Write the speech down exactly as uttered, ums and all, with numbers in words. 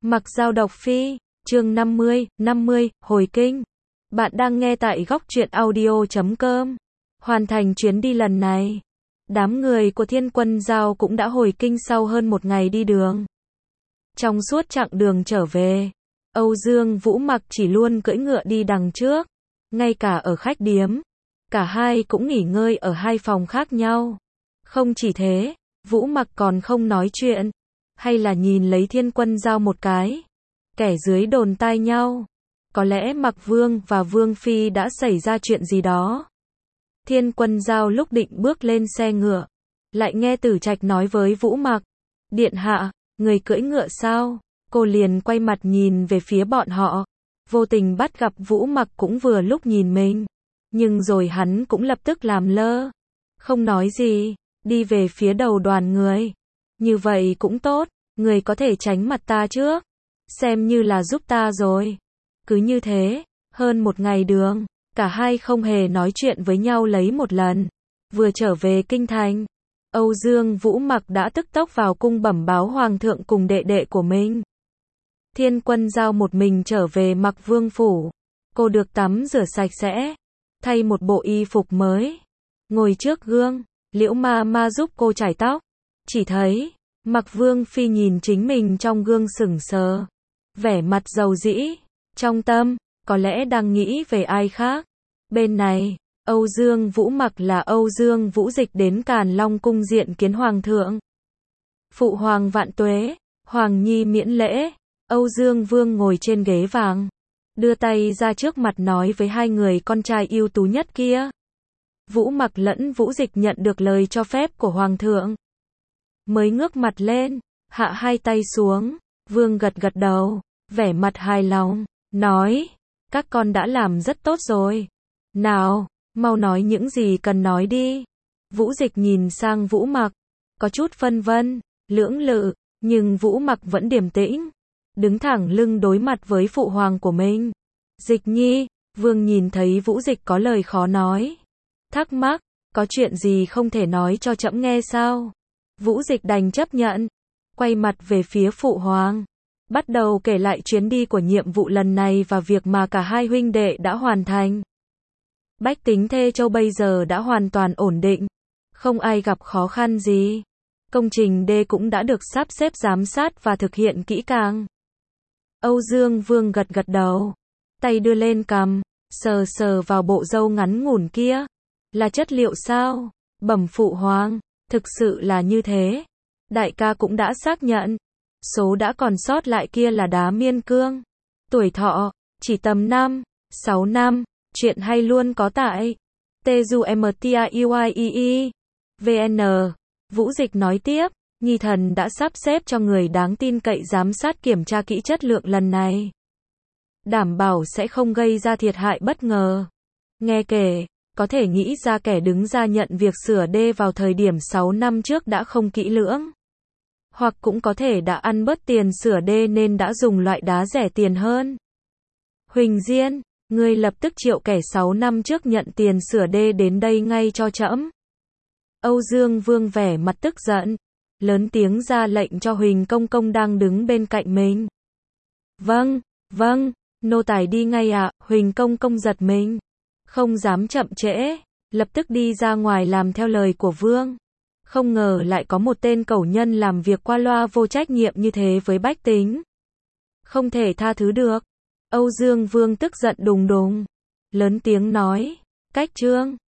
Mặc Dao độc phi, chương năm mươi, năm mươi, hồi kinh. Bạn đang nghe tại góc truyện audio chấm com. Hoàn thành chuyến đi lần này, đám người của Thiên Quân Dao cũng đã hồi kinh sau hơn một ngày đi đường. Trong suốt chặng đường trở về, Âu Dương Vũ Mặc chỉ luôn cưỡi ngựa đi đằng trước. Ngay cả ở khách điếm, cả hai cũng nghỉ ngơi ở hai phòng khác nhau. Không chỉ thế, Vũ Mặc còn không nói chuyện, hay là nhìn lấy Thiên Quân Dao một cái. Kẻ dưới đồn tai nhau, có lẽ Mặc Vương và Vương Phi đã xảy ra chuyện gì đó. Thiên Quân Dao lúc định bước lên xe ngựa, lại nghe Tử Trạch nói với Vũ Mặc, điện hạ, người cưỡi ngựa sao? Cô liền quay mặt nhìn về phía bọn họ, vô tình bắt gặp Vũ Mặc cũng vừa lúc nhìn mình, nhưng rồi hắn cũng lập tức làm lơ, không nói gì, đi về phía đầu đoàn người. Như vậy cũng tốt, người có thể tránh mặt ta trước, xem như là giúp ta rồi. Cứ như thế, hơn một ngày đường, cả hai không hề nói chuyện với nhau lấy một lần. Vừa trở về kinh thành, Âu Dương Vũ Mặc đã tức tốc vào cung bẩm báo hoàng thượng cùng đệ đệ của mình. Thiên Quân Dao một mình trở về Mặc Vương phủ. Cô được tắm rửa sạch sẽ, thay một bộ y phục mới, ngồi trước gương, Liễu Ma Ma giúp cô chải tóc. Chỉ thấy Mặc Vương Phi nhìn chính mình trong gương sững sờ, vẻ mặt dầu dĩ, trong tâm có lẽ đang nghĩ về ai khác. Bên này, Âu Dương Vũ Mặc là Âu Dương Vũ Dịch đến Càn Long cung diện kiến hoàng thượng. Phụ hoàng vạn tuế, hoàng nhi miễn lễ. Âu Dương Vương ngồi trên ghế vàng, đưa tay ra trước mặt nói với hai người con trai ưu tú nhất kia. Vũ Mặc lẫn Vũ Dịch nhận được lời cho phép của hoàng thượng, mới ngước mặt lên, hạ hai tay xuống. Vương gật gật đầu, vẻ mặt hài lòng, nói, các con đã làm rất tốt rồi. Nào, mau nói những gì cần nói đi. Vũ Dịch nhìn sang Vũ Mặc, có chút phân vân, lưỡng lự, nhưng Vũ Mặc vẫn điềm tĩnh, đứng thẳng lưng đối mặt với phụ hoàng của mình. Dịch nhi, Vương nhìn thấy Vũ Dịch có lời khó nói, thắc mắc, có chuyện gì không thể nói cho trẫm nghe sao? Vũ Dịch đành chấp nhận, quay mặt về phía phụ hoàng, bắt đầu kể lại chuyến đi của nhiệm vụ lần này và việc mà cả hai huynh đệ đã hoàn thành. Bách tính Thê Châu bây giờ đã hoàn toàn ổn định, không ai gặp khó khăn gì. Công trình đê cũng đã được sắp xếp giám sát và thực hiện kỹ càng. Âu Dương Vương gật gật đầu, tay đưa lên cằm, sờ sờ vào bộ râu ngắn ngủn kia. Là chất liệu sao? Bẩm phụ hoàng, thực sự là như thế. Đại ca cũng đã xác nhận, số đã còn sót lại kia là đá miên cương. Tuổi thọ, chỉ tầm năm, sáu năm, chuyện hay luôn có tại Tezuemtiaii, vê en. Vũ Dịch nói tiếp, Nhi thần đã sắp xếp cho người đáng tin cậy giám sát kiểm tra kỹ chất lượng lần này, đảm bảo sẽ không gây ra thiệt hại bất ngờ. Nghe kể, có thể nghĩ ra kẻ đứng ra nhận việc sửa đê vào thời điểm sáu năm trước đã không kỹ lưỡng, hoặc cũng có thể đã ăn bớt tiền sửa đê nên đã dùng loại đá rẻ tiền hơn. Huỳnh Diên, ngươi lập tức triệu kẻ sáu năm trước nhận tiền sửa đê đến đây ngay cho trẫm. Âu Dương Vương vẻ mặt tức giận, lớn tiếng ra lệnh cho Huỳnh Công Công đang đứng bên cạnh mình. Vâng, vâng, nô tài đi ngay ạ. Huỳnh Công Công giật mình, không dám chậm trễ, lập tức đi ra ngoài làm theo lời của Vương. Không ngờ lại có một tên cẩu nhân làm việc qua loa vô trách nhiệm như thế với bách tính, không thể tha thứ được. Âu Dương Vương tức giận đùng đùng, lớn tiếng nói, cách trương,